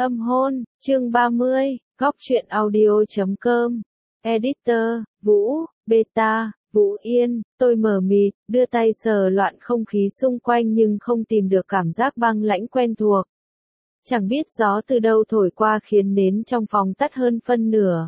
Âm hôn, chương 30, góc truyện audio.com. Editor, Vũ, Beta, Vũ Yên, tôi mờ mịt, đưa tay sờ loạn không khí xung quanh nhưng không tìm được cảm giác băng lãnh quen thuộc. Chẳng biết gió từ đâu thổi qua khiến nến trong phòng tắt hơn phân nửa.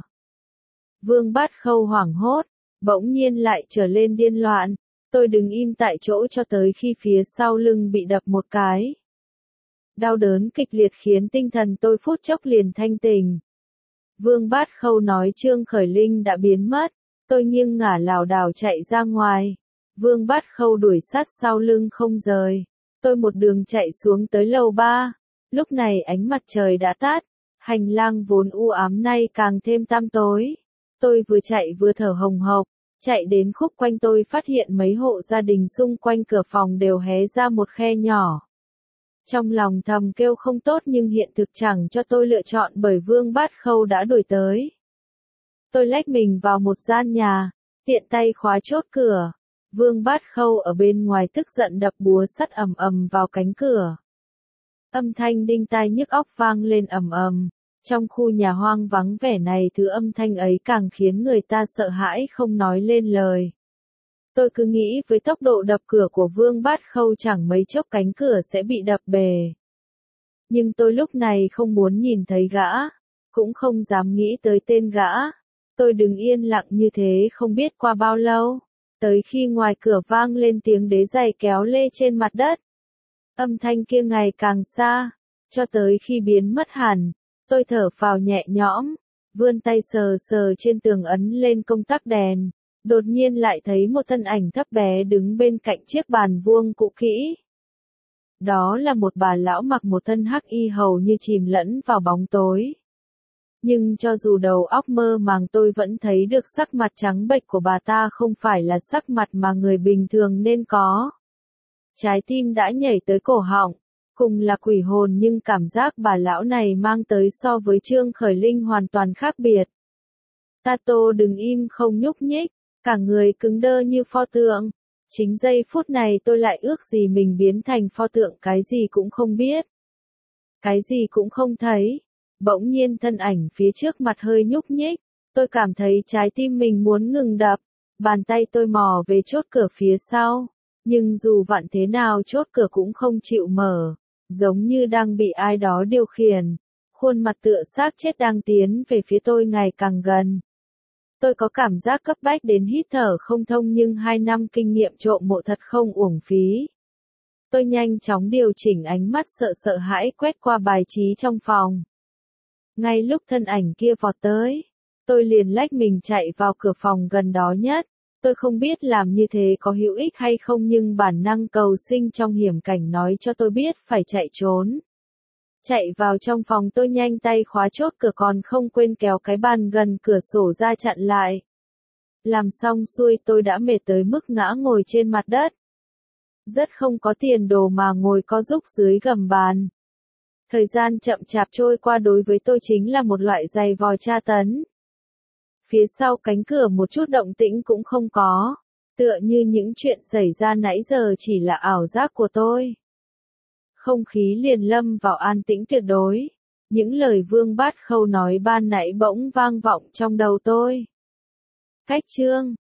Vương Bát Khâu hoảng hốt, bỗng nhiên lại trở lên điên loạn. Tôi đứng im tại chỗ cho tới khi phía sau lưng bị đập một cái. Đau đớn kịch liệt khiến tinh thần tôi phút chốc liền thanh tỉnh. Vương Bát Khâu nói Trương Khởi Linh đã biến mất. Tôi nghiêng ngả lảo đảo chạy ra ngoài. Vương Bát Khâu đuổi sát sau lưng không rời. Tôi một đường chạy xuống tới lầu 3. Lúc này ánh mặt trời đã tắt. Hành lang vốn u ám nay càng thêm tăm tối. Tôi vừa chạy vừa thở hồng hộc. Chạy đến khúc quanh tôi phát hiện mấy hộ gia đình xung quanh cửa phòng đều hé ra một khe nhỏ. Trong lòng thầm kêu không tốt nhưng hiện thực chẳng cho tôi lựa chọn bởi Vương Bát Khâu đã đuổi tới. Tôi lách mình vào một gian nhà, tiện tay khóa chốt cửa. Vương Bát Khâu ở bên ngoài tức giận đập búa sắt ầm ầm vào cánh cửa. Âm thanh đinh tai nhức óc vang lên ầm ầm. Trong khu nhà hoang vắng vẻ này thứ âm thanh ấy càng khiến người ta sợ hãi không nói lên lời. Tôi cứ nghĩ với tốc độ đập cửa của Vương Bát Khâu chẳng mấy chốc cánh cửa sẽ bị đập bể. Nhưng tôi lúc này không muốn nhìn thấy gã, cũng không dám nghĩ tới tên gã. Tôi đứng yên lặng như thế không biết qua bao lâu, tới khi ngoài cửa vang lên tiếng đế giày kéo lê trên mặt đất. Âm thanh kia ngày càng xa, cho tới khi biến mất hẳn, tôi thở phào nhẹ nhõm, vươn tay sờ sờ trên tường ấn lên công tắc đèn. Đột nhiên lại thấy một thân ảnh thấp bé đứng bên cạnh chiếc bàn vuông cũ kỹ. Đó là một bà lão mặc một thân hắc y hầu như chìm lẫn vào bóng tối. Nhưng cho dù đầu óc mơ màng tôi vẫn thấy được sắc mặt trắng bệch của bà ta không phải là sắc mặt mà người bình thường nên có. Trái tim đã nhảy tới cổ họng, cùng là quỷ hồn nhưng cảm giác bà lão này mang tới so với Trương Khởi Linh hoàn toàn khác biệt. Tato đứng im không nhúc nhích. Cả người cứng đơ như pho tượng. Chính giây phút này tôi lại ước gì mình biến thành pho tượng cái gì cũng không biết. Cái gì cũng không thấy. Bỗng nhiên thân ảnh phía trước mặt hơi nhúc nhích. Tôi cảm thấy trái tim mình muốn ngừng đập. Bàn tay tôi mò về chốt cửa phía sau. Nhưng dù vặn thế nào chốt cửa cũng không chịu mở. Giống như đang bị ai đó điều khiển. Khuôn mặt tựa xác chết đang tiến về phía tôi ngày càng gần. Tôi có cảm giác cấp bách đến hít thở không thông nhưng 2 năm kinh nghiệm trộm mộ thật không uổng phí. Tôi nhanh chóng điều chỉnh ánh mắt sợ hãi quét qua bài trí trong phòng. Ngay lúc thân ảnh kia vọt tới, tôi liền lách mình chạy vào cửa phòng gần đó nhất. Tôi không biết làm như thế có hữu ích hay không nhưng bản năng cầu sinh trong hiểm cảnh nói cho tôi biết phải chạy trốn. Chạy vào trong phòng tôi nhanh tay khóa chốt cửa còn không quên kéo cái bàn gần cửa sổ ra chặn lại. Làm xong xuôi tôi đã mệt tới mức ngã ngồi trên mặt đất. Rất không có tiền đồ mà ngồi co rúc dưới gầm bàn. Thời gian chậm chạp trôi qua đối với tôi chính là một loại giày vò tra tấn. Phía sau cánh cửa một chút động tĩnh cũng không có. Tựa như những chuyện xảy ra nãy giờ chỉ là ảo giác của tôi. Không khí liền lâm vào an tĩnh tuyệt đối. Những lời Vương Bát Khâu nói ban nãy bỗng vang vọng trong đầu tôi. Cách chương